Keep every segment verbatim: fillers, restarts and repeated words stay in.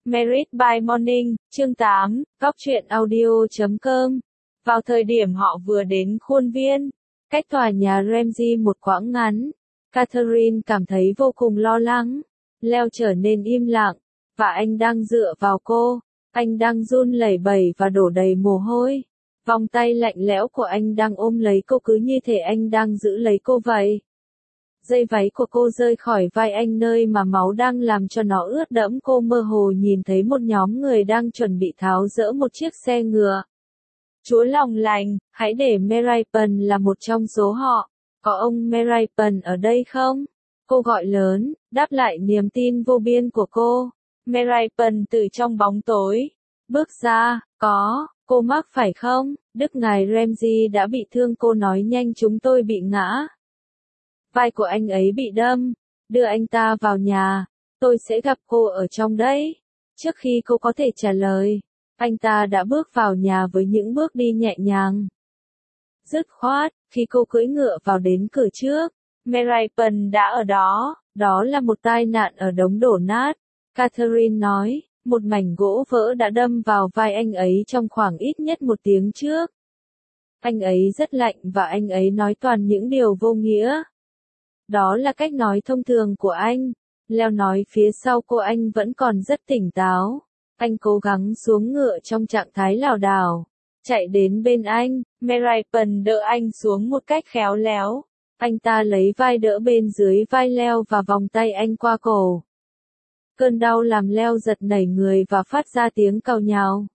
Married by Morning, chương tám, góc truyện audio chấm com. Vào thời điểm họ vừa đến khuôn viên, cách tòa nhà Ramsey một quãng ngắn, Catherine cảm thấy vô cùng lo lắng. Leo trở nên im lặng, và anh đang dựa vào cô. Anh đang run lẩy bẩy và đổ đầy mồ hôi. Vòng tay lạnh lẽo của anh đang ôm lấy cô cứ như thể anh đang giữ lấy cô vậy. Dây váy của cô rơi khỏi vai anh nơi mà máu đang làm cho nó ướt đẫm. Cô mơ hồ nhìn thấy một nhóm người đang chuẩn bị tháo dỡ một chiếc xe ngựa. Chúa lòng lành, hãy để Meripen là một trong số họ. Có ông Meripen ở đây không? Cô gọi lớn, đáp lại niềm tin vô biên của cô. Meripen từ trong bóng tối bước ra. Có, cô mắc phải không? Đức ngài Ramsey đã bị thương. Cô nói nhanh, chúng tôi bị ngã. Vai của anh ấy bị đâm. Đưa anh ta vào nhà. Tôi sẽ gặp cô ở trong đấy. Trước khi cô có thể trả lời, anh ta đã bước vào nhà với những bước đi nhẹ nhàng, dứt khoát. Khi cô cưỡi ngựa vào đến cửa trước, Meripen đã ở đó. Đó là một tai nạn ở đống đổ nát, Catherine nói. Một mảnh gỗ vỡ đã đâm vào vai anh ấy trong khoảng ít nhất một tiếng trước. Anh ấy rất lạnh và anh ấy nói toàn những điều vô nghĩa. Đó là cách nói thông thường của anh. Leo nói phía sau cô. Anh vẫn còn rất tỉnh táo. Anh cố gắng xuống ngựa trong trạng thái lảo đảo, chạy đến bên anh. Meripen đỡ anh xuống một cách khéo léo. Anh ta lấy vai đỡ bên dưới vai Leo và vòng tay anh qua cổ. Cơn đau làm Leo giật nảy người và phát ra tiếng càu nhàu.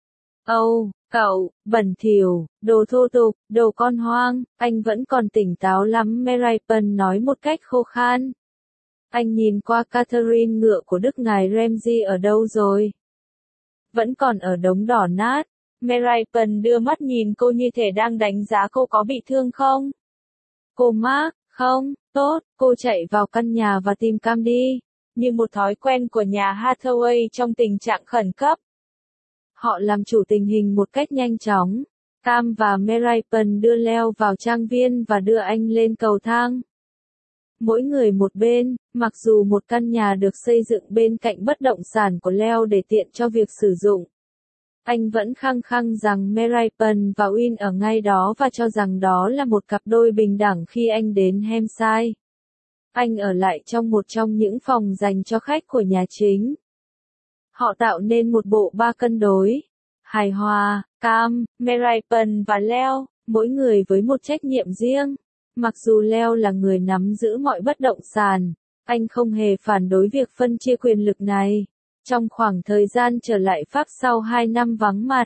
Âu, cậu, bẩn thỉu, đồ thô tục, đồ con hoang. Anh vẫn còn tỉnh táo lắm, Meripen nói một cách khô khan. Anh nhìn qua Catherine. Ngựa của đức ngài Ramsey ở đâu rồi? Vẫn còn ở đống đổ nát. Meripen đưa mắt nhìn cô như thể đang đánh giá cô có bị thương không. Cô Mark, không, tốt. Cô chạy vào căn nhà và tìm Cam đi. Như một thói quen của nhà Hathaway trong tình trạng khẩn cấp, họ làm chủ tình hình một cách nhanh chóng. Cam và Meripen đưa Leo vào trang viên và đưa anh lên cầu thang. Mỗi người một bên, mặc dù một căn nhà được xây dựng bên cạnh bất động sản của Leo để tiện cho việc sử dụng. Anh vẫn khăng khăng rằng Meripen và Win ở ngay đó và cho rằng đó là một cặp đôi bình đẳng. Khi anh đến Hampshire, anh ở lại trong một trong những phòng dành cho khách của nhà chính. Họ tạo nên một bộ ba cân đối hài hòa. Cam, Meripen và Leo, mỗi người với một trách nhiệm riêng. Mặc dù Leo là người nắm giữ mọi bất động sản, anh không hề phản đối việc phân chia quyền lực này. Trong khoảng thời gian trở lại Pháp sau hai năm vắng mặt,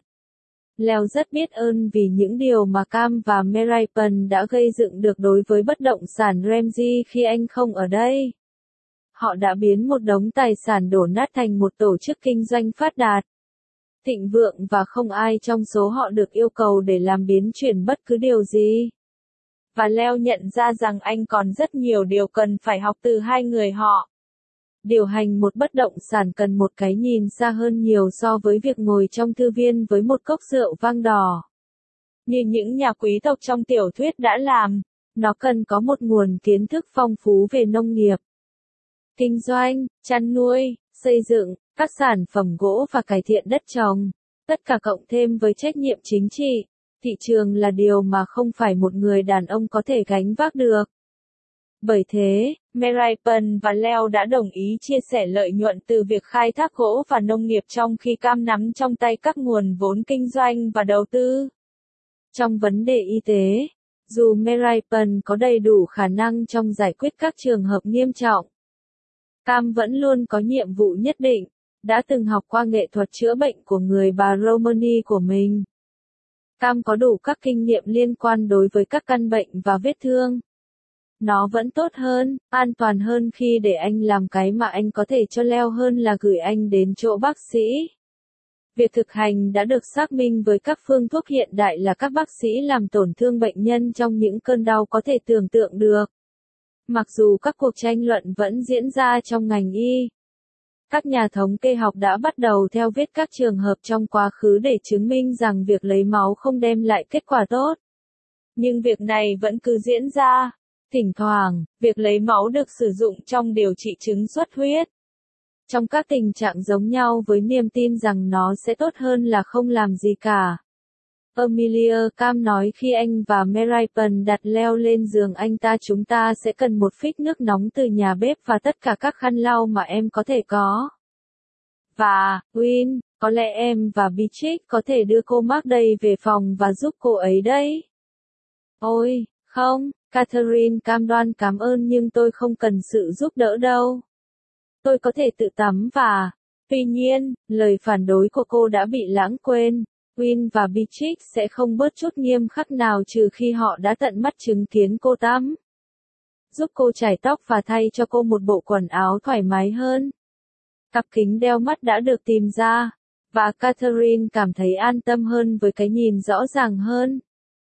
Leo rất biết ơn vì những điều mà Cam và Meripen đã gây dựng được đối với bất động sản Ramsey khi anh không ở đây. Họ đã biến một đống tài sản đổ nát thành một tổ chức kinh doanh phát đạt, thịnh vượng, và không ai trong số họ được yêu cầu để làm biến chuyển bất cứ điều gì. Và Leo nhận ra rằng anh còn rất nhiều điều cần phải học từ hai người họ. Điều hành một bất động sản cần một cái nhìn xa hơn nhiều so với việc ngồi trong thư viên với một cốc rượu vang đỏ, như những nhà quý tộc trong tiểu thuyết đã làm. Nó cần có một nguồn kiến thức phong phú về nông nghiệp, kinh doanh, chăn nuôi, xây dựng, các sản phẩm gỗ và cải thiện đất trồng. Tất cả cộng thêm với trách nhiệm chính trị, thị trường là điều mà không phải một người đàn ông có thể gánh vác được. Bởi thế, Meripen và Leo đã đồng ý chia sẻ lợi nhuận từ việc khai thác gỗ và nông nghiệp, trong khi Cam nắm trong tay các nguồn vốn kinh doanh và đầu tư. Trong vấn đề y tế, dù Meripen có đầy đủ khả năng trong giải quyết các trường hợp nghiêm trọng, Cam vẫn luôn có nhiệm vụ nhất định. Đã từng học qua nghệ thuật chữa bệnh của người bà Romani của mình, Cam có đủ các kinh nghiệm liên quan đối với các căn bệnh và vết thương. Nó vẫn tốt hơn, an toàn hơn khi để anh làm cái mà anh có thể cho Leo hơn là gửi anh đến chỗ bác sĩ. Việc thực hành đã được xác minh với các phương thuốc hiện đại là các bác sĩ làm tổn thương bệnh nhân trong những cơn đau có thể tưởng tượng được. Mặc dù các cuộc tranh luận vẫn diễn ra trong ngành y, các nhà thống kê học đã bắt đầu theo vết các trường hợp trong quá khứ để chứng minh rằng việc lấy máu không đem lại kết quả tốt. Nhưng việc này vẫn cứ diễn ra. Thỉnh thoảng, việc lấy máu được sử dụng trong điều trị chứng xuất huyết. Trong các tình trạng giống nhau với niềm tin rằng nó sẽ tốt hơn là không làm gì cả. Amelia Cam nói khi anh và Merapen đặt leo lên giường anh ta chúng ta sẽ cần một phích nước nóng từ nhà bếp và tất cả các khăn lau mà em có thể có. Và, Win, có lẽ em và Beatrix có thể đưa cô Mark đây về phòng và giúp cô ấy đấy. Ôi, không, Catherine cam đoan cảm ơn nhưng tôi không cần sự giúp đỡ đâu. Tôi có thể tự tắm và... Tuy nhiên, lời phản đối của cô đã bị lãng quên. Win và Beatrix sẽ không bớt chút nghiêm khắc nào trừ khi họ đã tận mắt chứng kiến cô tắm. Giúp cô chải tóc và thay cho cô một bộ quần áo thoải mái hơn. Cặp kính đeo mắt đã được tìm ra, và Catherine cảm thấy an tâm hơn với cái nhìn rõ ràng hơn.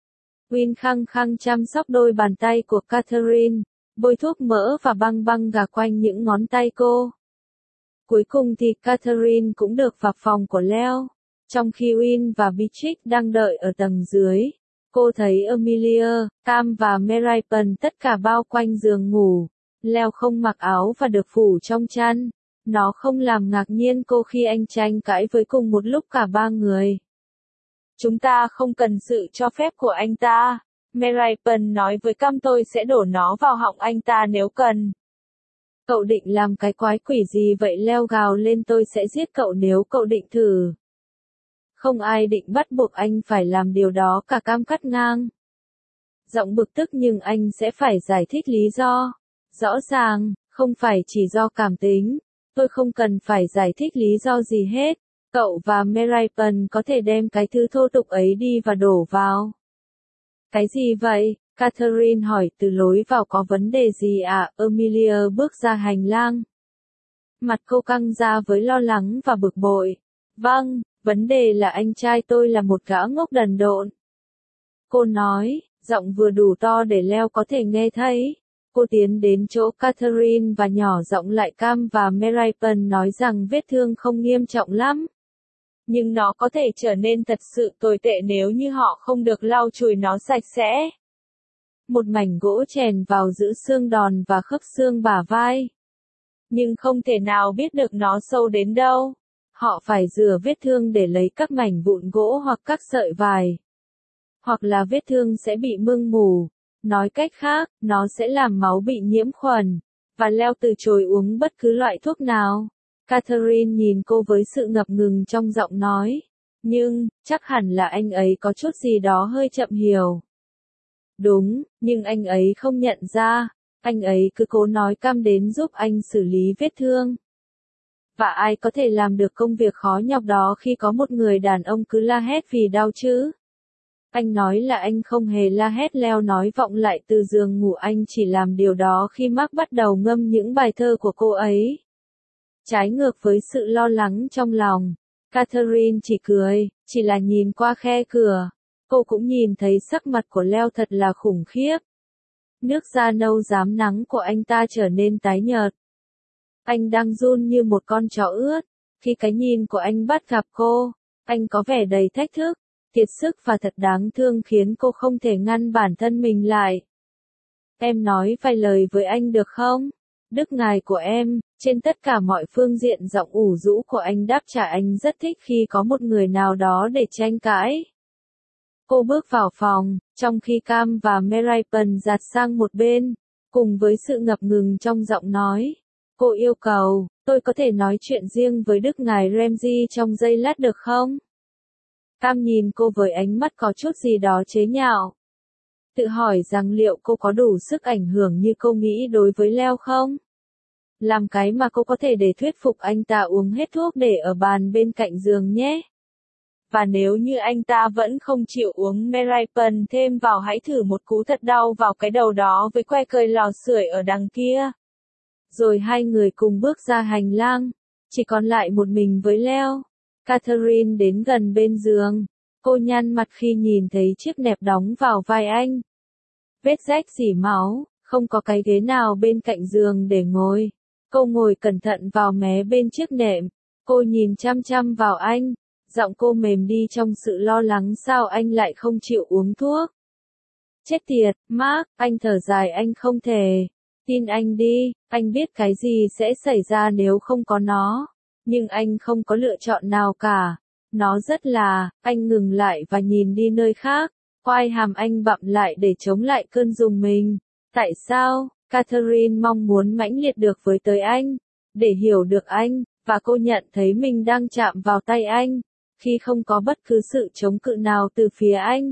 Win khăng khăng chăm sóc đôi bàn tay của Catherine, bôi thuốc mỡ và băng băng gà quanh những ngón tay cô. Cuối cùng thì Catherine cũng được vào phòng của Leo. Trong khi Win và Beatrix đang đợi ở tầng dưới, cô thấy Amelia, Cam và Merapen tất cả bao quanh giường ngủ. Leo không mặc áo và được phủ trong chăn. Nó không làm ngạc nhiên cô khi anh tranh cãi với cùng một lúc cả ba người. Chúng ta không cần sự cho phép của anh ta. Merapen nói với Cam tôi sẽ đổ nó vào họng anh ta nếu cần. Cậu định làm cái quái quỷ gì vậy? Leo gào lên, tôi sẽ giết cậu nếu cậu định thử. Không ai định bắt buộc anh phải làm điều đó cả, Cam cắt ngang. Giọng bực tức nhưng anh sẽ phải giải thích lý do. Rõ ràng, không phải chỉ do cảm tính. Tôi không cần phải giải thích lý do gì hết. Cậu và Merapen có thể đem cái thứ thô tục ấy đi và đổ vào. Cái gì vậy? Catherine hỏi từ lối vào. Có vấn đề gì à? Amelia bước ra hành lang. Mặt cô căng ra với lo lắng và bực bội. Vâng, vấn đề là anh trai tôi là một gã ngốc đần độn. Cô nói, giọng vừa đủ to để Leo có thể nghe thấy. Cô tiến đến chỗ Catherine và nhỏ giọng lại. Cam và Merapen nói rằng vết thương không nghiêm trọng lắm. Nhưng nó có thể trở nên thật sự tồi tệ nếu như họ không được lau chùi nó sạch sẽ. Một mảnh gỗ chèn vào giữa xương đòn và khớp xương bả vai. Nhưng không thể nào biết được nó sâu đến đâu. Họ phải rửa vết thương để lấy các mảnh vụn gỗ hoặc các sợi vải. Hoặc là vết thương sẽ bị mưng mù. Nói cách khác, nó sẽ làm máu bị nhiễm khuẩn. Và Leo từ chối uống bất cứ loại thuốc nào. Catherine nhìn cô với sự ngập ngừng trong giọng nói. Nhưng, chắc hẳn là anh ấy có chút gì đó hơi chậm hiểu. Đúng, nhưng anh ấy không nhận ra. Anh ấy cứ cố nói Cam đến giúp anh xử lý vết thương. Và ai có thể làm được công việc khó nhọc đó khi có một người đàn ông cứ la hét vì đau chứ? Anh nói là anh không hề la hét. Leo nói vọng lại từ giường ngủ. Anh chỉ làm điều đó khi Mark bắt đầu ngâm những bài thơ của cô ấy. Trái ngược với sự lo lắng trong lòng, Catherine chỉ cười, chỉ là nhìn qua khe cửa. Cô cũng nhìn thấy sắc mặt của Leo thật là khủng khiếp. Nước da nâu rám nắng của anh ta trở nên tái nhợt. Anh đang run như một con chó ướt. Khi cái nhìn của anh bắt gặp cô, anh có vẻ đầy thách thức, kiệt sức và thật đáng thương khiến cô không thể ngăn bản thân mình lại. Em nói vài lời với anh được không? Đức ngài của em, trên tất cả mọi phương diện. Giọng ủ rũ của anh đáp trả. Anh rất thích khi có một người nào đó để tranh cãi. Cô bước vào phòng, trong khi Cam và Merapen dạt sang một bên, cùng với sự ngập ngừng trong giọng nói. Cô yêu cầu, tôi có thể nói chuyện riêng với Đức ngài Ramsay trong giây lát được không? Cam nhìn cô với ánh mắt có chút gì đó chế nhạo. Tự hỏi rằng liệu cô có đủ sức ảnh hưởng như cô nghĩ đối với Leo không? Làm cái mà cô có thể để thuyết phục anh ta uống hết thuốc để ở bàn bên cạnh giường nhé. Và nếu như anh ta vẫn không chịu uống, Merapen thêm vào, hãy thử một cú thật đau vào cái đầu đó với que cơi lò sưởi ở đằng kia. Rồi hai người cùng bước ra hành lang. Chỉ còn lại một mình với Leo. Catherine đến gần bên giường. Cô nhăn mặt khi nhìn thấy chiếc nẹp đóng vào vai anh. Vết rách rỉ máu, không có cái ghế nào bên cạnh giường để ngồi. Cô ngồi cẩn thận vào mé bên chiếc nệm. Cô nhìn chăm chăm vào anh. Giọng cô mềm đi trong sự lo lắng. Sao anh lại không chịu uống thuốc? Chết tiệt, Mark, anh thở dài. Anh không thể. Tin anh đi, anh biết cái gì sẽ xảy ra nếu không có nó. Nhưng anh không có lựa chọn nào cả. Nó rất là, anh ngừng lại và nhìn đi nơi khác. Quai hàm anh bặm lại để chống lại cơn rùng mình. Tại sao? Catherine mong muốn mãnh liệt được với tới anh. Để hiểu được anh, và cô nhận thấy mình đang chạm vào tay anh. Khi không có bất cứ sự chống cự nào từ phía anh.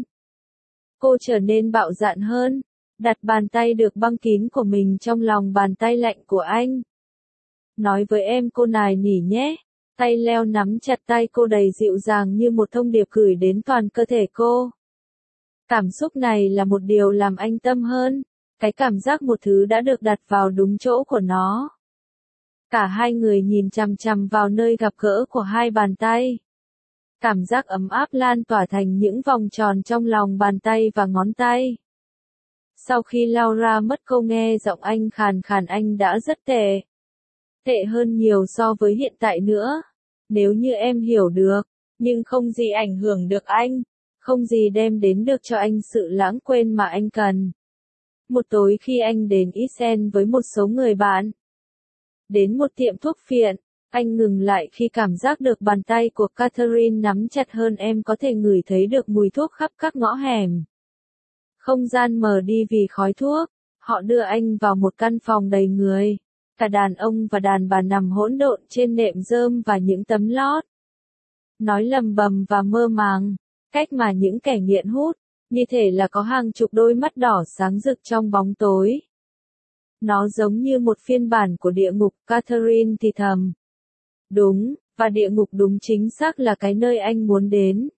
Cô trở nên bạo dạn hơn. Đặt bàn tay được băng kín của mình trong lòng bàn tay lạnh của anh. Nói với em cô nài nỉ nhé. Tay Leo nắm chặt tay cô đầy dịu dàng như một thông điệp gửi đến toàn cơ thể cô. Cảm xúc này là một điều làm anh tâm hơn. Cái cảm giác một thứ đã được đặt vào đúng chỗ của nó. Cả hai người nhìn chằm chằm vào nơi gặp gỡ của hai bàn tay. Cảm giác ấm áp lan tỏa thành những vòng tròn trong lòng bàn tay và ngón tay. Sau khi Laura mất cô nghe giọng anh khàn khàn anh đã rất tệ. Tệ hơn nhiều so với hiện tại nữa. Nếu như em hiểu được, nhưng không gì ảnh hưởng được anh. Không gì đem đến được cho anh sự lãng quên mà anh cần. Một tối khi anh đến Isen với một số người bạn. Đến một tiệm thuốc phiện, anh ngừng lại khi cảm giác được bàn tay của Catherine nắm chặt hơn em có thể ngửi thấy được mùi thuốc khắp các ngõ hẻm. Không gian mờ đi vì khói thuốc, họ đưa anh vào một căn phòng đầy người. Cả đàn ông và đàn bà nằm hỗn độn trên nệm rơm và những tấm lót. Nói lầm bầm và mơ màng, cách mà những kẻ nghiện hút, như thể là có hàng chục đôi mắt đỏ sáng rực trong bóng tối. Nó giống như một phiên bản của địa ngục, Catherine thì thầm. Đúng, và địa ngục đúng chính xác là cái nơi anh muốn đến.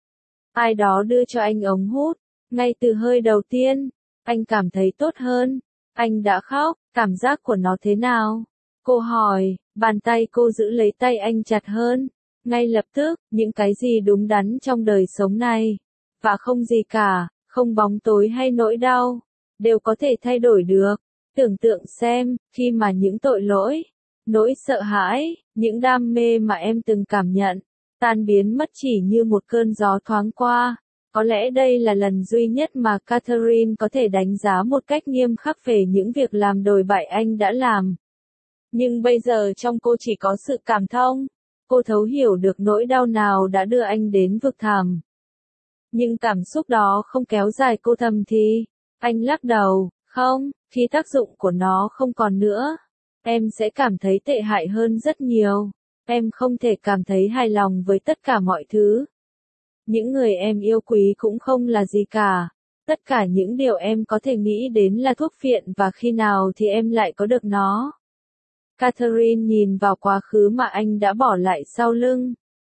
Ai đó đưa cho anh ống hút, ngay từ hơi đầu tiên, anh cảm thấy tốt hơn. Anh đã khóc, cảm giác của nó thế nào? Cô hỏi, bàn tay cô giữ lấy tay anh chặt hơn. Ngay lập tức, những cái gì đúng đắn trong đời sống này, và không gì cả, không bóng tối hay nỗi đau, đều có thể thay đổi được. Tưởng tượng xem, khi mà những tội lỗi, nỗi sợ hãi, những đam mê mà em từng cảm nhận, tan biến mất chỉ như một cơn gió thoáng qua. Có lẽ đây là lần duy nhất mà Catherine có thể đánh giá một cách nghiêm khắc về những việc làm đồi bại anh đã làm. Nhưng bây giờ trong cô chỉ có sự cảm thông. Cô thấu hiểu được nỗi đau nào đã đưa anh đến vực thẳm. Nhưng cảm xúc đó không kéo dài cô thầm thì. Anh lắc đầu, không, khi tác dụng của nó không còn nữa, em sẽ cảm thấy tệ hại hơn rất nhiều. Em không thể cảm thấy hài lòng với tất cả mọi thứ. Những người em yêu quý cũng không là gì cả. Tất cả những điều em có thể nghĩ đến là thuốc phiện và khi nào thì em lại có được nó. Catherine nhìn vào quá khứ mà anh đã bỏ lại sau lưng.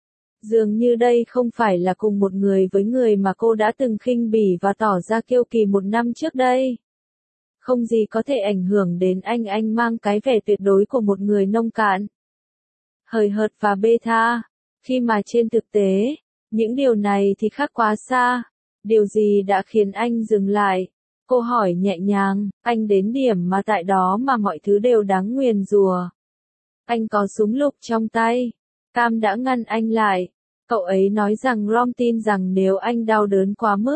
Dường như đây không phải là cùng một người với người mà cô đã từng khinh bỉ và tỏ ra kiêu kỳ một năm trước đây. Không gì có thể ảnh hưởng đến anh, anh mang cái vẻ tuyệt đối của một người nông cạn, hời hợt và bê tha. Khi mà trên thực tế, những điều này thì khác quá xa. Điều gì đã khiến anh dừng lại? Cô hỏi nhẹ nhàng, anh đến điểm mà tại đó mà mọi thứ đều đáng nguyền rủa. Anh có súng lục trong tay. Cam đã ngăn anh lại. Cậu ấy nói rằng Rom tin rằng nếu anh đau đớn quá mức,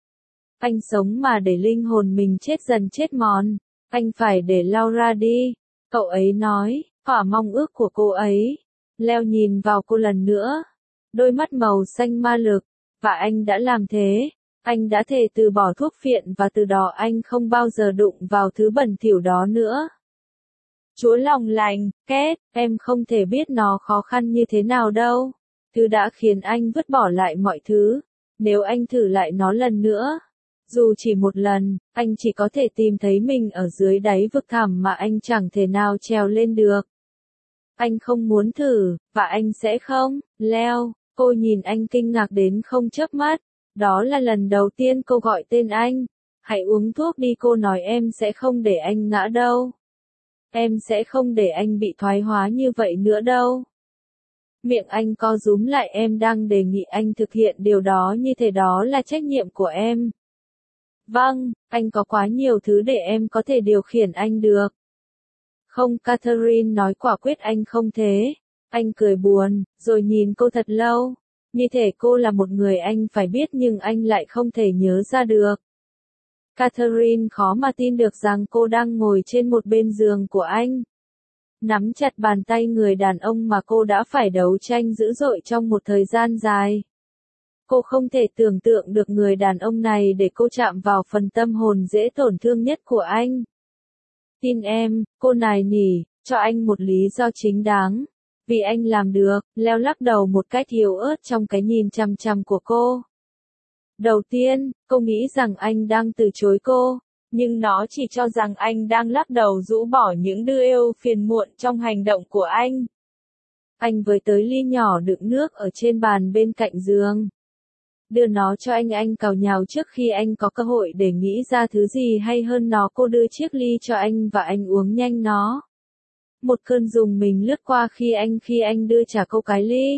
anh sống mà để linh hồn mình chết dần chết mòn, anh phải để Laura đi. Cậu ấy nói, thỏa mong ước của cô ấy. Leo nhìn vào cô lần nữa. Đôi mắt màu xanh ma lực. Và anh đã làm thế. Anh đã thề từ bỏ thuốc phiện và từ đó anh không bao giờ đụng vào thứ bẩn thỉu đó nữa. Chúa lòng lành, Két, em không thể biết nó khó khăn như thế nào đâu. Thứ đã khiến anh vứt bỏ lại mọi thứ. Nếu anh thử lại nó lần nữa, dù chỉ một lần, anh chỉ có thể tìm thấy mình ở dưới đáy vực thẳm mà anh chẳng thể nào trèo lên được. Anh không muốn thử, và anh sẽ không, Leo. Cô nhìn anh kinh ngạc đến không chớp mắt. Đó là lần đầu tiên cô gọi tên anh. Hãy uống thuốc đi, cô nói, em sẽ không để anh ngã đâu. Em sẽ không để anh bị thoái hóa như vậy nữa đâu. Miệng anh co rúm lại, em đang đề nghị anh thực hiện điều đó như thế, đó là trách nhiệm của em. Vâng, anh có quá nhiều thứ để em có thể điều khiển anh được. Không, Catherine nói quả quyết, anh không thế. Anh cười buồn, rồi nhìn cô thật lâu. Như thể cô là một người anh phải biết nhưng anh lại không thể nhớ ra được. Catherine khó mà tin được rằng cô đang ngồi trên một bên giường của anh. Nắm chặt bàn tay người đàn ông mà cô đã phải đấu tranh dữ dội trong một thời gian dài. Cô không thể tưởng tượng được người đàn ông này để cô chạm vào phần tâm hồn dễ tổn thương nhất của anh. Tin em, cô nài nỉ, cho anh một lý do chính đáng. Vì anh làm được, Leo lắc đầu một cách yếu ớt trong cái nhìn chằm chằm của cô. Đầu tiên, cô nghĩ rằng anh đang từ chối cô, nhưng nó chỉ cho rằng anh đang lắc đầu rũ bỏ những đưa êu phiền muộn trong hành động của anh. Anh với tới ly nhỏ đựng nước ở trên bàn bên cạnh giường. Đưa nó cho anh anh cào nhào trước khi anh có cơ hội để nghĩ ra thứ gì hay hơn nó. Cô đưa chiếc ly cho anh và anh uống nhanh nó. Một cơn rùng mình lướt qua khi anh khi anh đưa trả cô cái ly.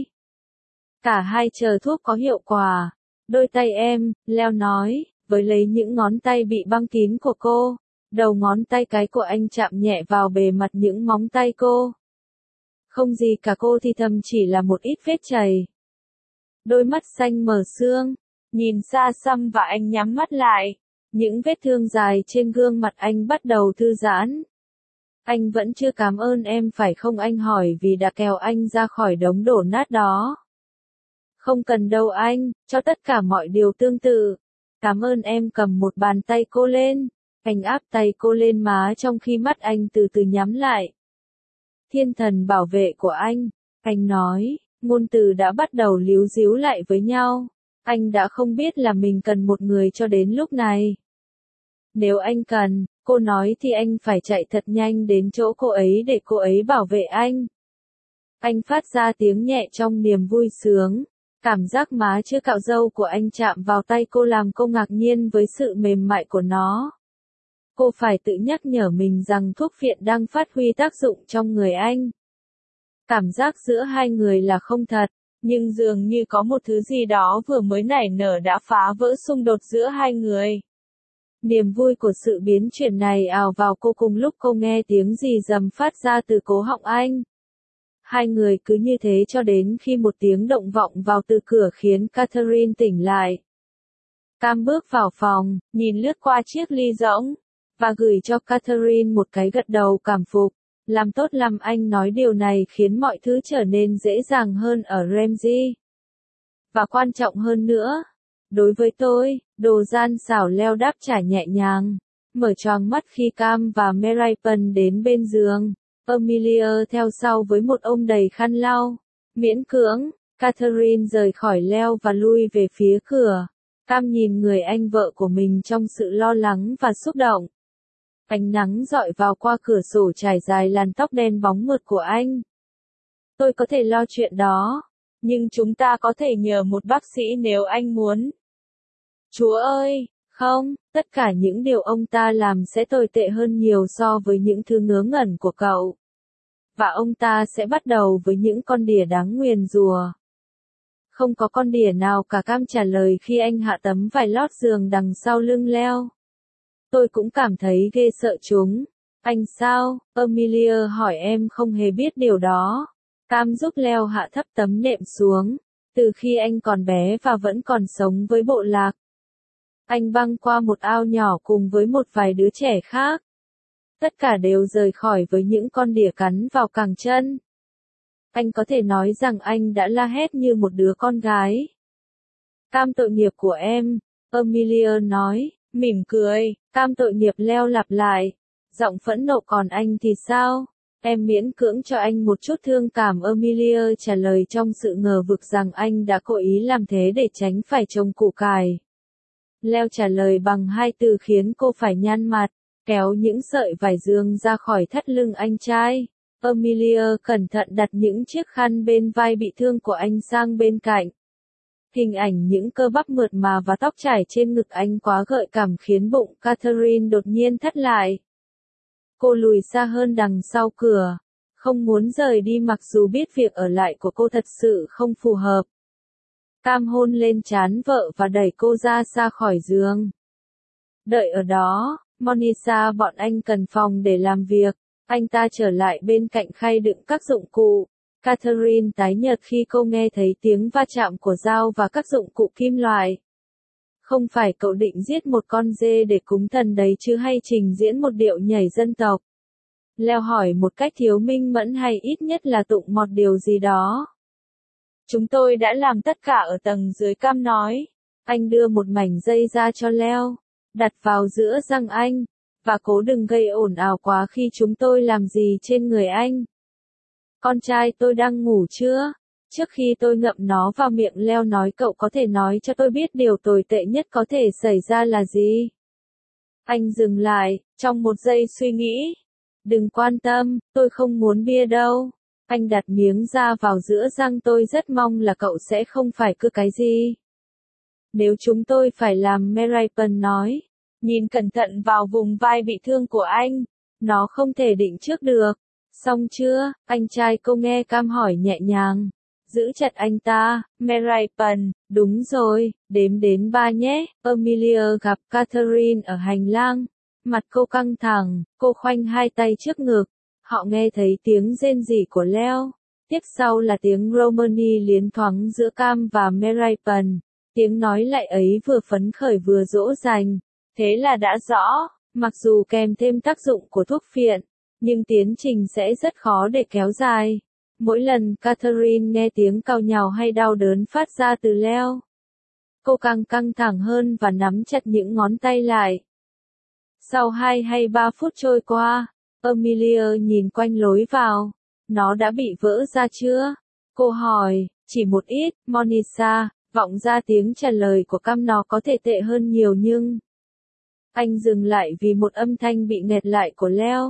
Cả hai chờ thuốc có hiệu quả. Đôi tay em, Leo nói, với lấy những ngón tay bị băng kín của cô. Đầu ngón tay cái của anh chạm nhẹ vào bề mặt những móng tay cô. Không gì cả, cô thì thầm, chỉ là một ít vết chảy. Đôi mắt xanh mờ sương, nhìn xa xăm và anh nhắm mắt lại. Những vết thương dài trên gương mặt anh bắt đầu thư giãn. Anh vẫn chưa cảm ơn em phải không, anh hỏi vì đã kéo anh ra khỏi đống đổ nát đó. Không cần đâu anh, cho tất cả mọi điều tương tự. Cảm ơn em. Cầm một bàn tay cô lên. Anh áp tay cô lên má trong khi mắt anh từ từ nhắm lại. Thiên thần bảo vệ của anh, anh nói, ngôn từ đã bắt đầu líu díu lại với nhau. Anh đã không biết là mình cần một người cho đến lúc này. Nếu anh cần, cô nói, thì anh phải chạy thật nhanh đến chỗ cô ấy để cô ấy bảo vệ anh. Anh phát ra tiếng nhẹ trong niềm vui sướng. Cảm giác má chưa cạo râu của anh chạm vào tay cô làm cô ngạc nhiên với sự mềm mại của nó. Cô phải tự nhắc nhở mình rằng thuốc phiện đang phát huy tác dụng trong người anh. Cảm giác giữa hai người là không thật, nhưng dường như có một thứ gì đó vừa mới nảy nở đã phá vỡ xung đột giữa hai người. Niềm vui của sự biến chuyển này ào vào cô cùng lúc cô nghe tiếng rì rầm phát ra từ cố họng anh. Hai người cứ như thế cho đến khi một tiếng động vọng vào từ cửa khiến Catherine tỉnh lại. Cam bước vào phòng, nhìn lướt qua chiếc ly rỗng, và gửi cho Catherine một cái gật đầu cảm phục. Làm tốt lắm, anh nói, điều này khiến mọi thứ trở nên dễ dàng hơn ở Ramsey. Và quan trọng hơn nữa, đối với tôi, đồ gian xảo, Leo đáp trả nhẹ nhàng, mở choàng mắt khi Cam và Meripan đến bên giường. Amelia theo sau với một ôm đầy khăn lau. Miễn cưỡng, Catherine rời khỏi Leo và lui về phía cửa. Cam nhìn người anh vợ của mình trong sự lo lắng và xúc động. Ánh nắng rọi vào qua cửa sổ trải dài làn tóc đen bóng mượt của anh. Tôi có thể lo chuyện đó, nhưng chúng ta có thể nhờ một bác sĩ nếu anh muốn. Chúa ơi, không, tất cả những điều ông ta làm sẽ tồi tệ hơn nhiều so với những thứ ngớ ngẩn của cậu. Và ông ta sẽ bắt đầu với những con đỉa đáng nguyền rủa. Không có con đỉa nào cả, Cam trả lời khi anh hạ tấm vải lót giường đằng sau lưng Leo. Tôi cũng cảm thấy ghê sợ chúng. Anh sao? Amelia hỏi, em không hề biết điều đó. Cam giúp Leo hạ thấp tấm nệm xuống. Từ khi anh còn bé và vẫn còn sống với bộ lạc, anh băng qua một ao nhỏ cùng với một vài đứa trẻ khác. Tất cả đều rời khỏi với những con đỉa cắn vào cẳng chân. Anh có thể nói rằng anh đã la hét như một đứa con gái. Cam, tội nghiệp của em, Amelia nói, mỉm cười. Cam, tội nghiệp, Leo lặp lại. Giọng phẫn nộ, còn anh thì sao? Em miễn cưỡng cho anh một chút thương cảm, Amelia trả lời trong sự ngờ vực rằng anh đã cố ý làm thế để tránh phải trông củ cải. Leo trả lời bằng hai từ khiến cô phải nhăn mặt, kéo những sợi vải dương ra khỏi thắt lưng anh trai. Amelia cẩn thận đặt những chiếc khăn bên vai bị thương của anh sang bên cạnh. Hình ảnh những cơ bắp mượt mà và tóc trải trên ngực anh quá gợi cảm khiến bụng Catherine đột nhiên thắt lại. Cô lùi xa hơn đằng sau cửa, không muốn rời đi mặc dù biết việc ở lại của cô thật sự không phù hợp. Cam hôn lên trán vợ và đẩy cô ra xa khỏi giường. Đợi ở đó, Monisa, bọn anh cần phòng để làm việc. Anh ta trở lại bên cạnh khay đựng các dụng cụ. Catherine tái nhợt khi cô nghe thấy tiếng va chạm của dao và các dụng cụ kim loại. Không phải cậu định giết một con dê để cúng thần đấy chứ hay trình diễn một điệu nhảy dân tộc? Leo hỏi một cách thiếu minh mẫn hay ít nhất là tụng một điều gì đó. Chúng tôi đã làm tất cả ở tầng dưới, Cam nói. Anh đưa một mảnh dây ra cho Leo, đặt vào giữa răng anh, và cố đừng gây ồn ào quá khi chúng tôi làm gì trên người anh. Con trai tôi đang ngủ chưa? Trước khi tôi ngậm nó vào miệng, Leo nói, cậu có thể nói cho tôi biết điều tồi tệ nhất có thể xảy ra là gì? Anh dừng lại, trong một giây suy nghĩ. Đừng quan tâm, tôi không muốn bia đâu. Anh đặt miếng da vào giữa răng, tôi rất mong là cậu sẽ không phải cứ cái gì. Nếu chúng tôi phải làm, Merapen nói, nhìn cẩn thận vào vùng vai bị thương của anh. Nó không thể định trước được. Xong chưa, anh trai? Cô nghe Cam hỏi nhẹ nhàng. Giữ chặt anh ta, Merapen, đúng rồi, đếm đến ba nhé. Amelia gặp Catherine ở hành lang. Mặt cô căng thẳng, cô khoanh hai tay trước ngực. Họ nghe thấy tiếng rên rỉ của Leo. Tiếp sau là tiếng Romani liến thoáng giữa Cam và Merapen. Tiếng nói lại ấy vừa phấn khởi vừa dỗ dành. Thế là đã rõ, mặc dù kèm thêm tác dụng của thuốc phiện, nhưng tiến trình sẽ rất khó để kéo dài. Mỗi lần Catherine nghe tiếng cào nhào hay đau đớn phát ra từ Leo, cô càng căng thẳng hơn và nắm chặt những ngón tay lại. Sau hai hay ba phút trôi qua, Amelia nhìn quanh lối vào. Nó đã bị vỡ ra chưa? Cô hỏi. Chỉ một ít, Monisa, vọng ra tiếng trả lời của Cam, nó có thể tệ hơn nhiều nhưng... Anh dừng lại vì một âm thanh bị nghẹt lại của Leo.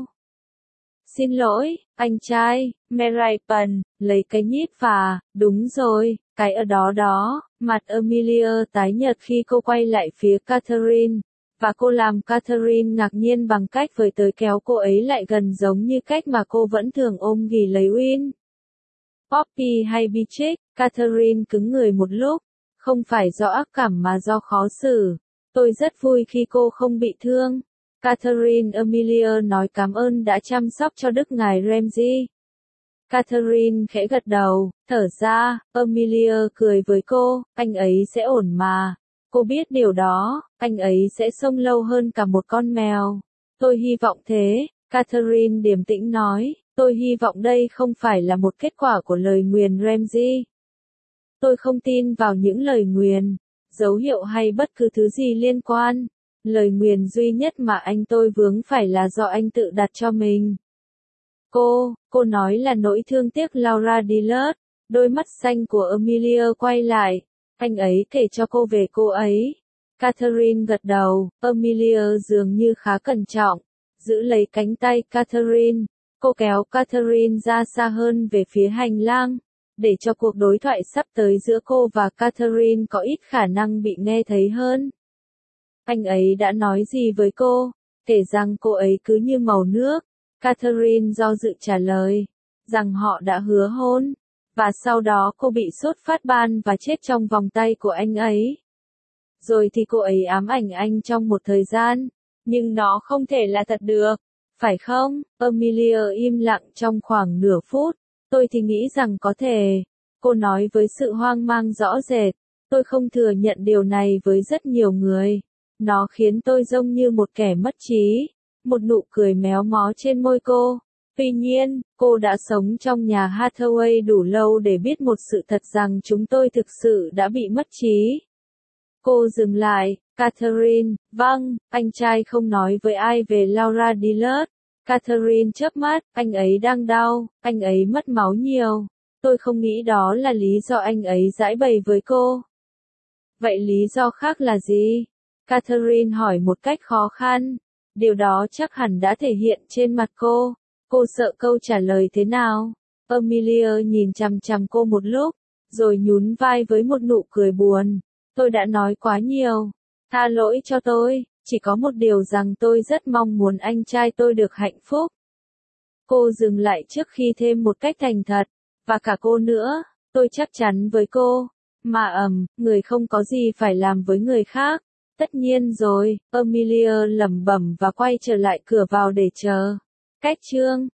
Xin lỗi, anh trai, Merapen, lấy cái nhíp và, đúng rồi, cái ở đó đó. Mặt Amelia tái nhợt khi cô quay lại phía Catherine, và cô làm Catherine ngạc nhiên bằng cách vời tới kéo cô ấy lại gần, giống như cách mà cô vẫn thường ôm ghì lấy Win. Poppy hay Beatrix? Catherine cứng người một lúc, không phải do ác cảm mà do khó xử. Tôi rất vui khi cô không bị thương. Catherine. Amelia nói cảm ơn đã chăm sóc cho Đức ngài Ramsay. Catherine khẽ gật đầu, thở ra. Amelia cười với cô, anh ấy sẽ ổn mà. Cô biết điều đó, anh ấy sẽ sống lâu hơn cả một con mèo. Tôi hy vọng thế, Catherine điềm tĩnh nói, tôi hy vọng đây không phải là một kết quả của lời nguyền Ramsay. Tôi không tin vào những lời nguyền, dấu hiệu hay bất cứ thứ gì liên quan. Lời nguyền duy nhất mà anh tôi vướng phải là do anh tự đặt cho mình. Cô, cô nói là nỗi thương tiếc Laura Dillard. Đôi mắt xanh của Amelia quay lại. Anh ấy kể cho cô về cô ấy. Catherine gật đầu. Amelia dường như khá cẩn trọng, giữ lấy cánh tay Catherine. Cô kéo Catherine ra xa hơn về phía hành lang, để cho cuộc đối thoại sắp tới giữa cô và Catherine có ít khả năng bị nghe thấy hơn. Anh ấy đã nói gì với cô? Kể rằng cô ấy cứ như màu nước. Catherine do dự trả lời, rằng họ đã hứa hôn, và sau đó cô bị sốt phát ban và chết trong vòng tay của anh ấy. Rồi thì cô ấy ám ảnh anh trong một thời gian, nhưng nó không thể là thật được, phải không? Amelia im lặng trong khoảng nửa phút. Tôi thì nghĩ rằng có thể. Cô nói với sự hoang mang rõ rệt. Tôi không thừa nhận điều này với rất nhiều người. Nó khiến tôi trông như một kẻ mất trí. Một nụ cười méo mó trên môi cô. Tuy nhiên, cô đã sống trong nhà Hathaway đủ lâu để biết một sự thật rằng chúng tôi thực sự đã bị mất trí. Cô dừng lại. Catherine, vâng, anh trai không nói với ai về Laura Dillard. Catherine chớp mắt, anh ấy đang đau, anh ấy mất máu nhiều. Tôi không nghĩ đó là lý do anh ấy giãi bày với cô. Vậy lý do khác là gì? Catherine hỏi một cách khó khăn. Điều đó chắc hẳn đã thể hiện trên mặt cô. Cô sợ câu trả lời thế nào? Amelia nhìn chằm chằm cô một lúc, rồi nhún vai với một nụ cười buồn. Tôi đã nói quá nhiều. Tha lỗi cho tôi, chỉ có một điều rằng tôi rất mong muốn anh trai tôi được hạnh phúc. Cô dừng lại trước khi thêm một cách thành thật, và cả cô nữa, tôi chắc chắn với cô. Mà ầm, người không có gì phải làm với người khác. Tất nhiên rồi, Amelia lẩm bẩm và quay trở lại cửa vào để chờ. Cách chương